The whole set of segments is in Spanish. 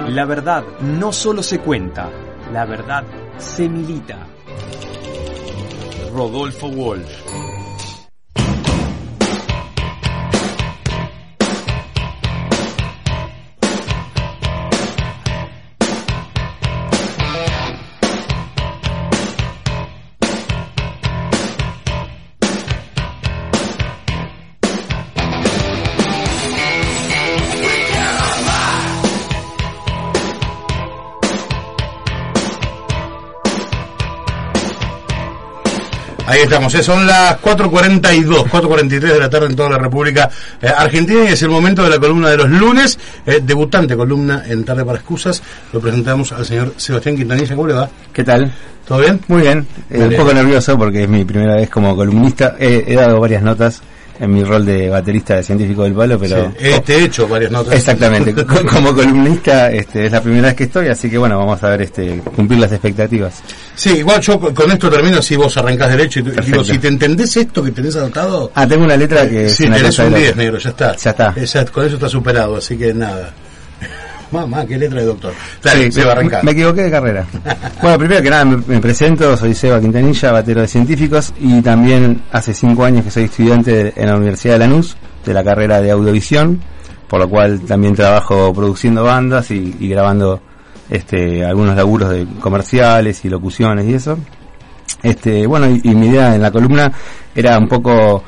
La verdad no solo se cuenta, la verdad se milita. Rodolfo Walsh. Ahí estamos, son las 4:43 de la tarde en toda la República Argentina, y es el momento de la columna de los lunes, debutante columna en Tarde para Excusas. Lo presentamos al señor Sebastián Quintanilla. ¿Cómo le va? ¿Qué tal? ¿Todo bien? Muy bien, un poco nervioso porque es mi primera vez como columnista. He dado varias notas en mi rol de baterista de Científico del Palo, pero... Sí, he hecho varias notas. Exactamente, como columnista es la primera vez que estoy, así que bueno, vamos a ver cumplir las expectativas. Sí, igual yo con esto termino, si vos arrancás derecho y digo, si te entendés esto que tenés anotado... tengo una letra que... Sí, tenés un 10, negro, ya está. Ya está. Exacto, con eso está superado, así que nada. Mamá, qué letra de doctor. Dale, sí, se va a arrancar. Me equivoqué de carrera. Bueno, primero que nada me presento, soy Seba Quintanilla, batero de Científicos, y también hace 5 años que soy estudiante en la Universidad de Lanús, de la carrera de Audiovisión, por lo cual también trabajo produciendo bandas y grabando algunos laburos de comerciales y locuciones y eso. Bueno, y mi idea en la columna era un poco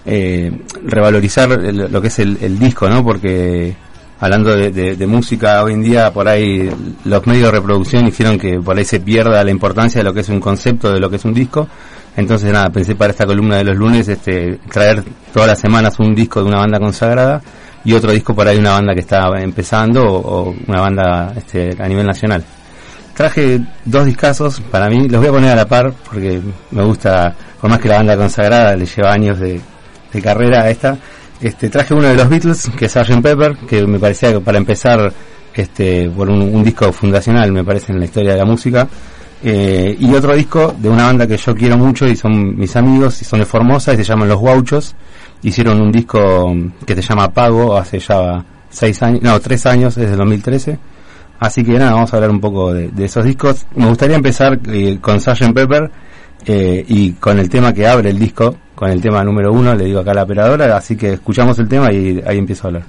revalorizar lo que es el disco, ¿no? Porque hablando de música hoy en día, por ahí los medios de reproducción hicieron que por ahí se pierda la importancia de lo que es un concepto, de lo que es un disco. Entonces nada, pensé para esta columna de los lunes traer todas las semanas un disco de una banda consagrada y otro disco por ahí de una banda que está empezando o una banda a nivel nacional. Traje 2 discazos para mí, los voy a poner a la par porque me gusta, por más que la banda consagrada le lleva años de carrera a esta. Traje uno de los Beatles, que es Sgt. Pepper, que me parecía que para empezar por un disco fundacional, me parece, en la historia de la música, y otro disco de una banda que yo quiero mucho y son mis amigos, y son de Formosa, y se llaman Los Gauchos. Hicieron un disco que se llama Pago hace ya 3 años, desde el 2013. Así que nada, vamos a hablar un poco de esos discos. Me gustaría empezar con Sgt. Pepper, y con el tema que abre el disco, con el tema número 1, le digo acá a la operadora, así que escuchamos el tema y ahí empiezo a hablar.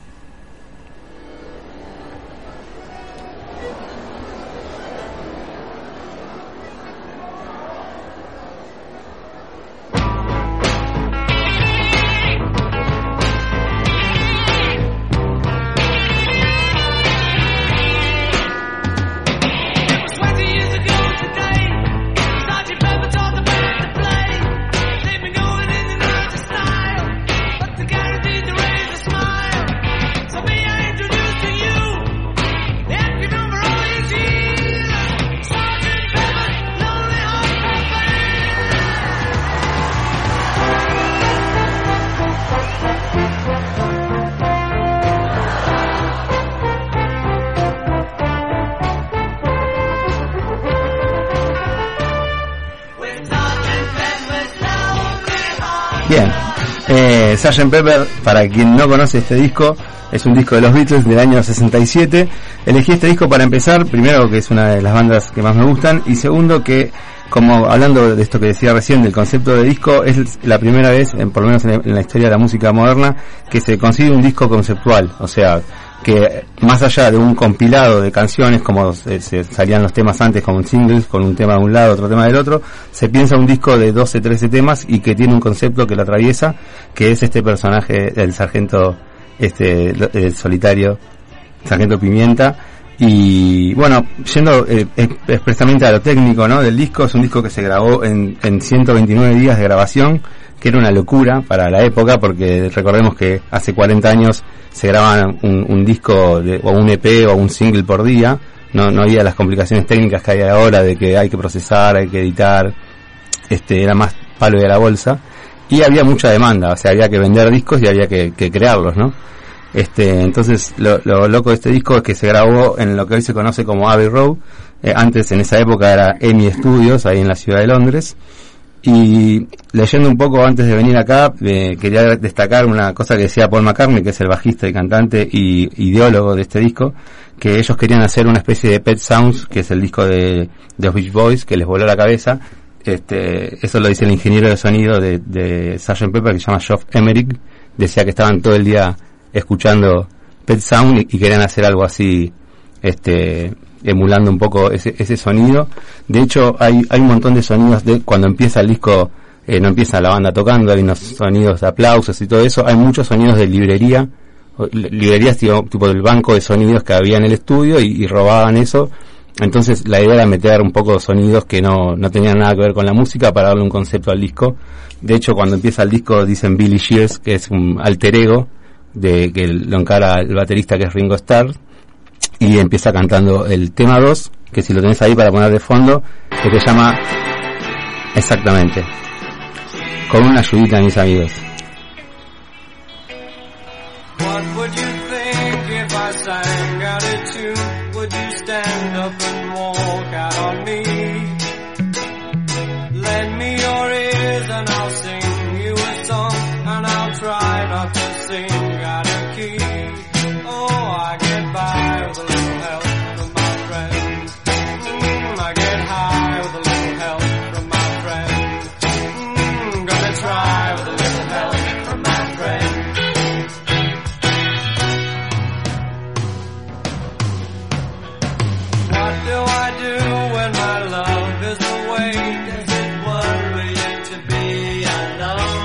Bien, Sgt. Pepper, para quien no conoce este disco, es un disco de los Beatles del año 67. Elegí este disco para empezar, primero que es una de las bandas que más me gustan, y segundo que, como hablando de esto que decía recién del concepto de disco, es la primera vez, por lo menos en la historia de la música moderna, que se consigue un disco conceptual, o sea, que más allá de un compilado de canciones, como se salían los temas antes como singles, con un tema de un lado, otro tema del otro, se piensa un disco de 12, 13 temas y que tiene un concepto que lo atraviesa, que es este personaje, el sargento el solitario, Sargento Pimienta. Y bueno, yendo expresamente a lo técnico, ¿no?, del disco, es un disco que se grabó en 129 días de grabación, que era una locura para la época, porque recordemos que hace 40 años se grababan un disco o un EP o un single por día. No había las complicaciones técnicas que hay ahora de que hay que procesar, hay que editar, era más palo de la bolsa, y había mucha demanda, o sea, había que vender discos y había que crearlos, ¿no? Entonces lo loco de este disco es que se grabó en lo que hoy se conoce como Abbey Road. Antes, en esa época, era EMI Studios, ahí en la ciudad de Londres. Y leyendo un poco antes de venir acá, quería destacar una cosa que decía Paul McCartney, que es el bajista y cantante y ideólogo de este disco, que ellos querían hacer una especie de Pet Sounds, que es el disco de los Beach Boys, que les voló la cabeza. Eso lo dice el ingeniero de sonido de Sgt. Pepper, que se llama Geoff Emerick. Decía que estaban todo el día escuchando Pet Sound y querían hacer algo así, emulando un poco ese sonido. De hecho, hay un montón de sonidos de cuando empieza el disco, no empieza la banda tocando, hay unos sonidos de aplausos y todo eso. Hay muchos sonidos de librerías tipo del banco de sonidos que había en el estudio y robaban eso. Entonces la idea era meter un poco de sonidos que no tenían nada que ver con la música para darle un concepto al disco. De hecho, cuando empieza el disco dicen Billy Shears, que es un alter ego de que lo encara el baterista, que es Ringo Starr, y empieza cantando el tema 2, que si lo tenés ahí para poner de fondo, que se llama exactamente Con una ayudita, mis amigos. What would you think if I sang out a tune? Would you stand up and walk out on me? Lend me your ears and I'll sing you a song, and I'll try not to sing out of key. Oh, I get by with a little help from my friends. I get high with a little help from my friends. Gonna try with a little help from my friends. What do I do when my love is away? Does it worry you to be alone?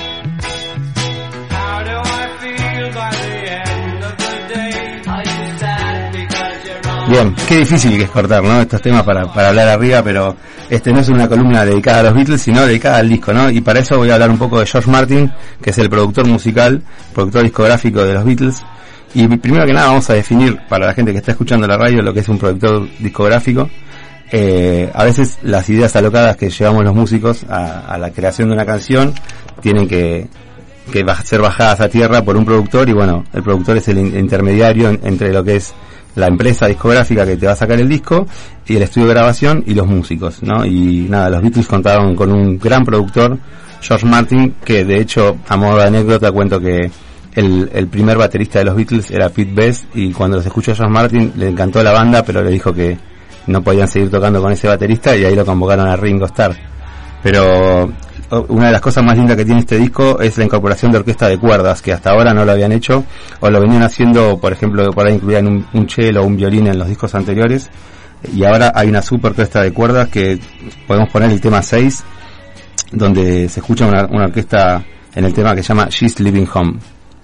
How do I feel by the end of the day? Are you sad because you're on? Bien, qué difícil que es cortar, ¿no? Estos temas para hablar arriba, pero no es una columna dedicada a los Beatles, sino dedicada al disco, ¿no? Y para eso voy a hablar un poco de George Martin, que es el productor musical, productor discográfico de los Beatles. Y primero que nada vamos a definir para la gente que está escuchando la radio lo que es un productor discográfico. A veces las ideas alocadas que llevamos los músicos a la creación de una canción tienen que ser bajadas a tierra por un productor, y bueno, el productor es el intermediario entre lo que es la empresa discográfica que te va a sacar el disco y el estudio de grabación y los músicos, ¿no? Y nada, los Beatles contaron con un gran productor, George Martin, que de hecho, a modo de anécdota, cuento que el primer baterista de los Beatles era Pete Best, y cuando los escuchó a George Martin le encantó la banda, pero le dijo que no podían seguir tocando con ese baterista, y ahí lo convocaron a Ringo Starr. Pero una de las cosas más lindas que tiene este disco es la incorporación de orquesta de cuerdas, que hasta ahora no lo habían hecho, o lo venían haciendo, por ejemplo, por ahí incluían un cello o un violín en los discos anteriores, y ahora hay una super orquesta de cuerdas que podemos poner el tema 6, donde se escucha una orquesta en el tema que se llama She's Leaving Home.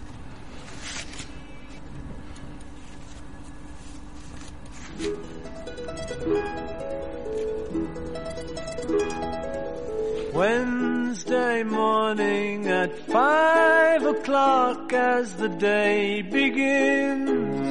Wednesday morning at 5 o'clock as the day begins,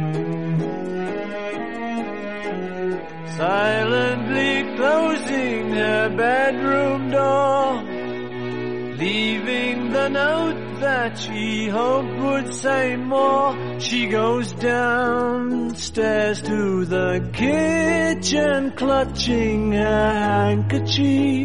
silently closing her bedroom door, leaving the note that she hoped would say more. She goes downstairs to the kitchen, clutching her handkerchief,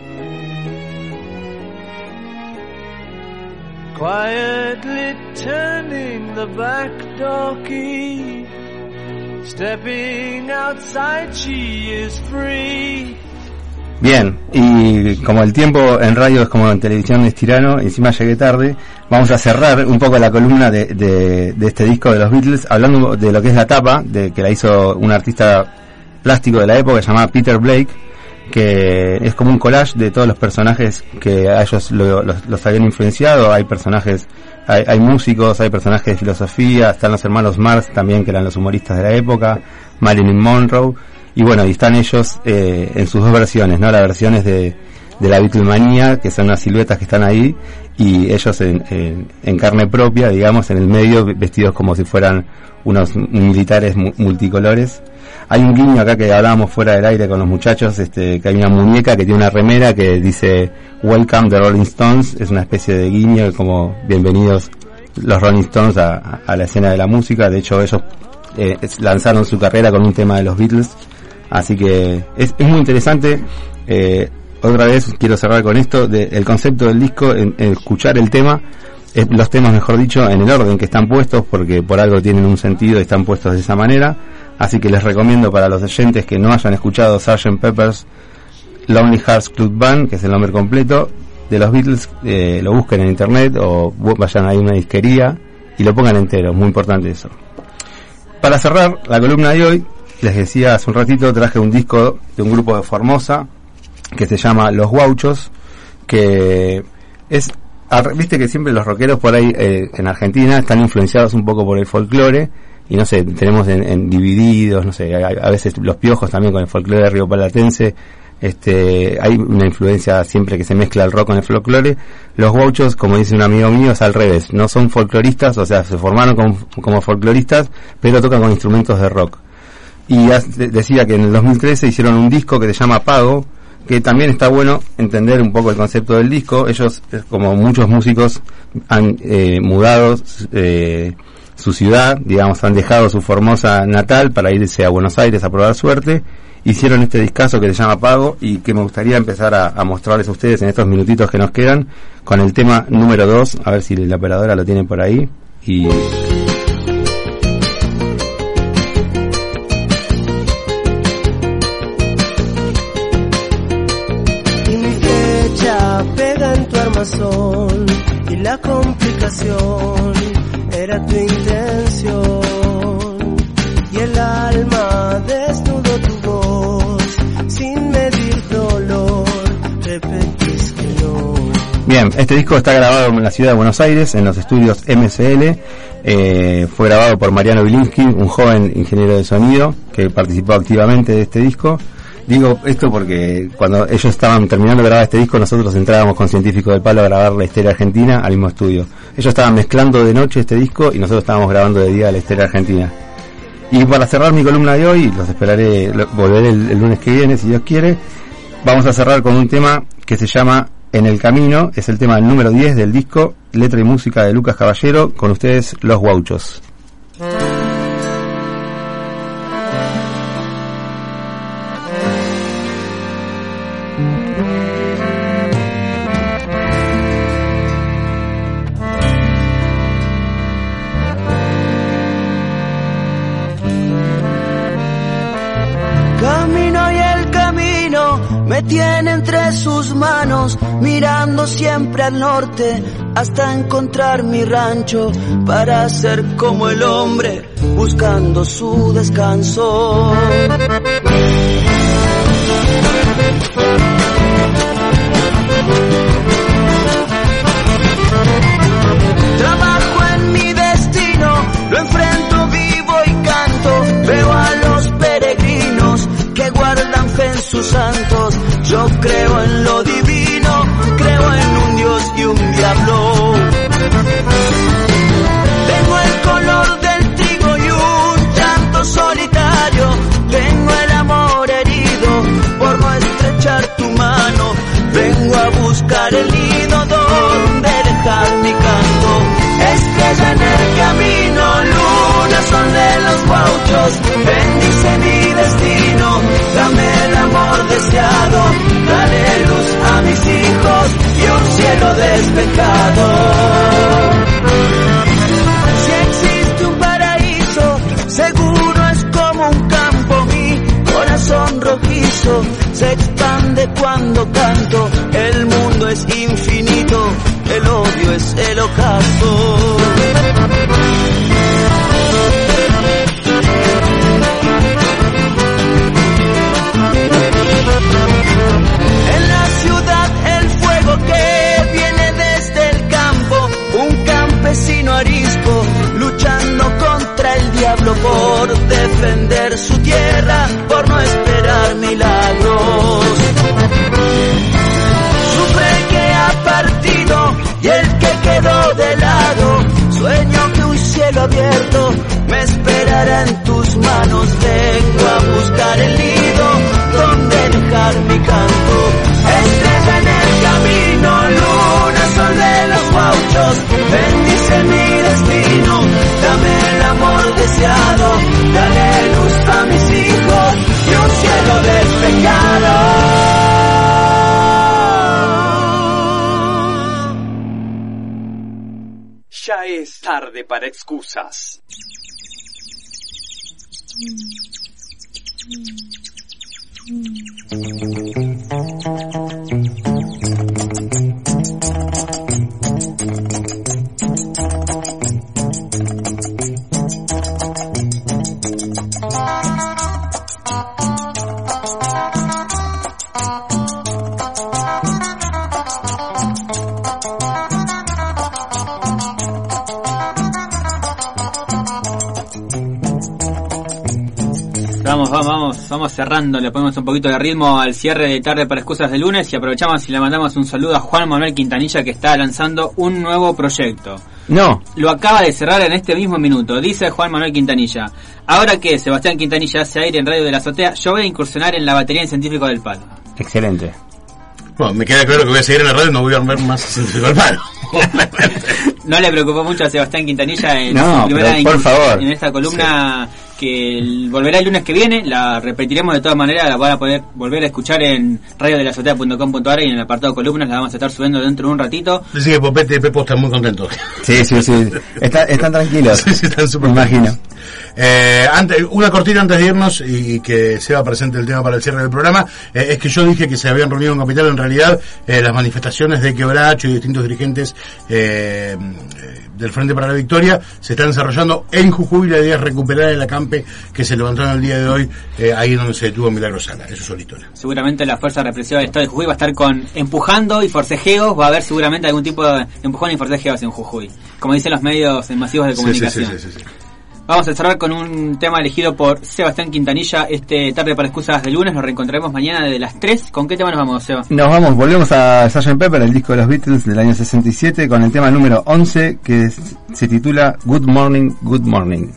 quietly turning the back door key. Stepping outside, she is free. Bien, y como el tiempo en radio es como en televisión es tirano, encima llegué tarde, vamos a cerrar un poco la columna de este disco de los Beatles, hablando de lo que es la tapa, de que la hizo un artista plástico de la época llamado Peter Blake, que es como un collage de todos los personajes que a ellos los habían influenciado. Hay personajes, hay músicos, hay personajes de filosofía, están los hermanos Marx también, que eran los humoristas de la época, Marilyn Monroe, y bueno, y están ellos en sus dos versiones, ¿no? Las versiones de la Beatlemanía, que son unas siluetas que están ahí, y ellos en carne propia, digamos, en el medio, vestidos como si fueran unos militares multicolores. Hay un guiño acá que hablábamos fuera del aire con los muchachos, que hay una muñeca que tiene una remera que dice Welcome the Rolling Stones, es una especie de guiño como bienvenidos los Rolling Stones a la escena de la música. De hecho ellos lanzaron su carrera con un tema de los Beatles, así que es muy interesante. otra vez quiero cerrar con esto, el concepto del disco, en escuchar el tema, los temas mejor dicho, en el orden que están puestos, porque por algo tienen un sentido y están puestos de esa manera. Así que les recomiendo para los oyentes que no hayan escuchado Sgt. Pepper's Lonely Hearts Club Band, que es el nombre completo de los Beatles, lo busquen en internet o vayan ahí a una disquería y lo pongan entero, muy importante eso. Para cerrar la columna de hoy, les decía hace un ratito, traje un disco de un grupo de Formosa que se llama Los Guauchos, que es, viste que siempre los rockeros por ahí en Argentina están influenciados un poco por el folclore, y no sé, tenemos en Divididos, no sé, a veces Los Piojos también con el folclore rioplatense, hay una influencia siempre que se mezcla el rock con el folclore. Los Guauchos, como dice un amigo mío, es al revés, no son folcloristas, o sea, se formaron como folcloristas, pero tocan con instrumentos de rock. Y decía que en el 2013 hicieron un disco que se llama Pago, que también está bueno entender un poco el concepto del disco. Ellos, como muchos músicos, han mudado su ciudad, digamos, han dejado su Formosa natal para irse a Buenos Aires a probar suerte. Hicieron este discazo que se llama Pago y que me gustaría empezar a mostrarles a ustedes en estos minutitos que nos quedan con el tema número 2, a ver si la operadora lo tiene por ahí. Y mi flecha pega en tu armazón y la complicación era tu intención, y el alma desnudó tu voz sin medir dolor, repetís que no. Bien, este disco está grabado en la ciudad de Buenos Aires, en los estudios MCL. Fue grabado por Mariano Bilinsky, un joven ingeniero de sonido que participó activamente de este disco. Digo esto porque cuando ellos estaban terminando de grabar este disco, nosotros entrábamos con Científico del Palo a grabar La Histeria Argentina al mismo estudio. Ellos estaban mezclando de noche este disco y nosotros estábamos grabando de día La Histeria Argentina. Y para cerrar mi columna de hoy, los esperaré, volveré el lunes que viene, si Dios quiere, vamos a cerrar con un tema que se llama En el Camino, es el tema número 10 del disco, letra y música de Lucas Caballero, con ustedes Los Guauchos. Me tiene entre sus manos, mirando siempre al norte, hasta encontrar mi rancho, para ser como el hombre, buscando su descanso. Trabajo en mi destino, lo enfrento vivo y canto, veo a los peregrinos que guardan fe en sus santos. Yo creo en lo divino, creo en un Dios y un diablo. Tengo el color del trigo y un llanto solitario. Tengo el amor herido por no estrechar tu mano. Vengo a buscar el nido donde dejar mi canto. Estrella en el camino, luna, sol de los Guauchos. Bendice mi destino, dame el amor deseado, dale luz a mis hijos y un cielo despejado. Si existe un paraíso, seguro es como un campo, mi corazón rojizo se expande cuando canto. El mundo es infinito, el odio es el ocaso. En la ciudad el fuego que viene desde el campo, un campesino arisco luchando contra el diablo por defender su tierra, por no esperar milagros. Sufre que ha partido y el que quedó de lado, sueño que un cielo abierto me esperará en tus manos. Vengo a buscar el nido donde dejar mi canto. Estrella en el camino, luna, sol de los Guauchos. Bendice mi destino, dame el amor deseado, dale luz a mis hijos y un cielo despejado. Tarde para Excusas. Vamos cerrando, le ponemos un poquito de ritmo al cierre de Tarde para Excusas de lunes y aprovechamos y le mandamos un saludo a Juan Manuel Quintanilla, que está lanzando un nuevo proyecto. No. Lo acaba de cerrar en este mismo minuto, dice Juan Manuel Quintanilla. Ahora que Sebastián Quintanilla hace aire en Radio de la Azotea, yo voy a incursionar en la batería en Científico del Palo. Excelente. Bueno, me queda claro que voy a seguir en la radio y no voy a armar más Científico del Palo. No le preocupó mucho a Sebastián Quintanilla en no, su primera por favor. En esta columna, sí, que volverá el lunes que viene. La repetiremos de todas maneras, la van a poder volver a escuchar en radiodelazotea.com.ar y en el apartado columnas la vamos a estar subiendo dentro de un ratito. Dice que Popete y Pepo están muy contentos. Sí. Están tranquilos. Sí, están súper. Me imagino. Una cortina antes de irnos y que sea presente el tema para el cierre del programa, es que yo dije que se habían reunido en Capital. En realidad las manifestaciones de Quebracho y distintos dirigentes del Frente para la Victoria se están desarrollando en Jujuy. La idea es recuperar el acampe que se levantaron el día de hoy, ahí donde se detuvo Milagro Sala. Eso solito. Seguramente la fuerza represiva del Estado de Jujuy va a estar empujando y forcejeos. Va a haber seguramente algún tipo de empujón y forcejeos en Jujuy, como dicen los medios masivos de comunicación. Sí. Vamos a cerrar con un tema elegido por Sebastián Quintanilla, Tarde para Excusas de lunes. Nos reencontraremos mañana desde las 3. ¿Con qué tema nos vamos, Seba? Volvemos a Sgt. Pepper, el disco de los Beatles del año 67, con el tema número 11, que se titula Good Morning, Good Morning.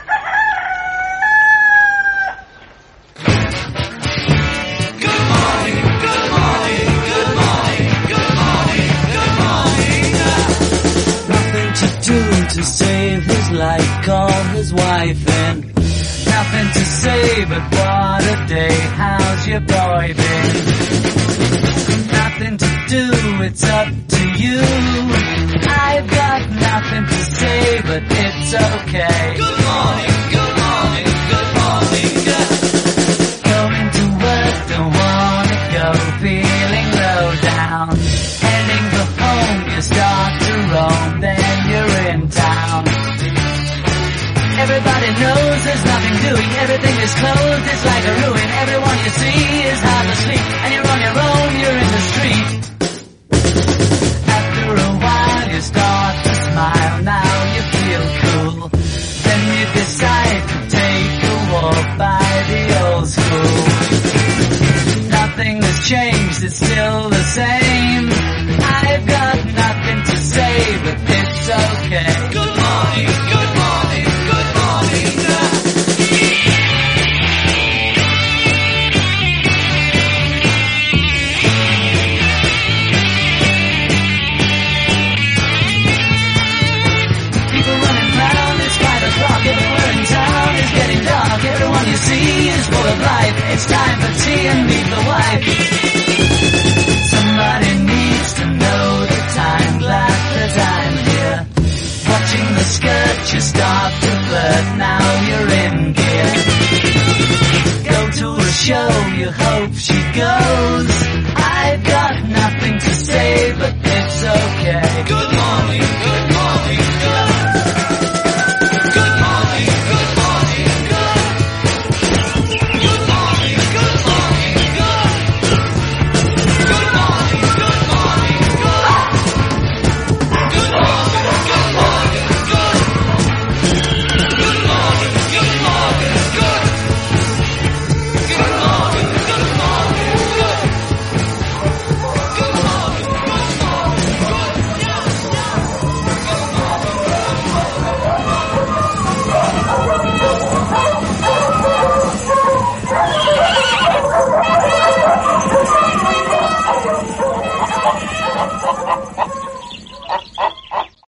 To save his life, call his wife and nothing to say but what a day, how's your boy been? Nothing to do, it's up to you. I've got nothing to say but it's okay. Good morning, good morning, good morning. Going to work, don't wanna go, feeling low down. Heading for home, you start to roam, then you're in town. Everybody knows there's nothing doing, everything is closed, it's like a ruin. Everyone you see is half asleep, and you're on your own, you're in the street. After a while you start to smile, now you feel cool. Then you decide to take a walk by the old school. Nothing has changed, it's still the same. I've got nothing to say, but it's okay. Good morning, good morning, good morning. People running round, it's 5 o'clock, everywhere in town is getting dark. Everyone you see is full of life, it's time for tea and meet the wife. Somebody needs to know the time, glad that I'm here. Watching the skirt, you start to flirt, now you're in gear. Go to a show, you hope she goes. I've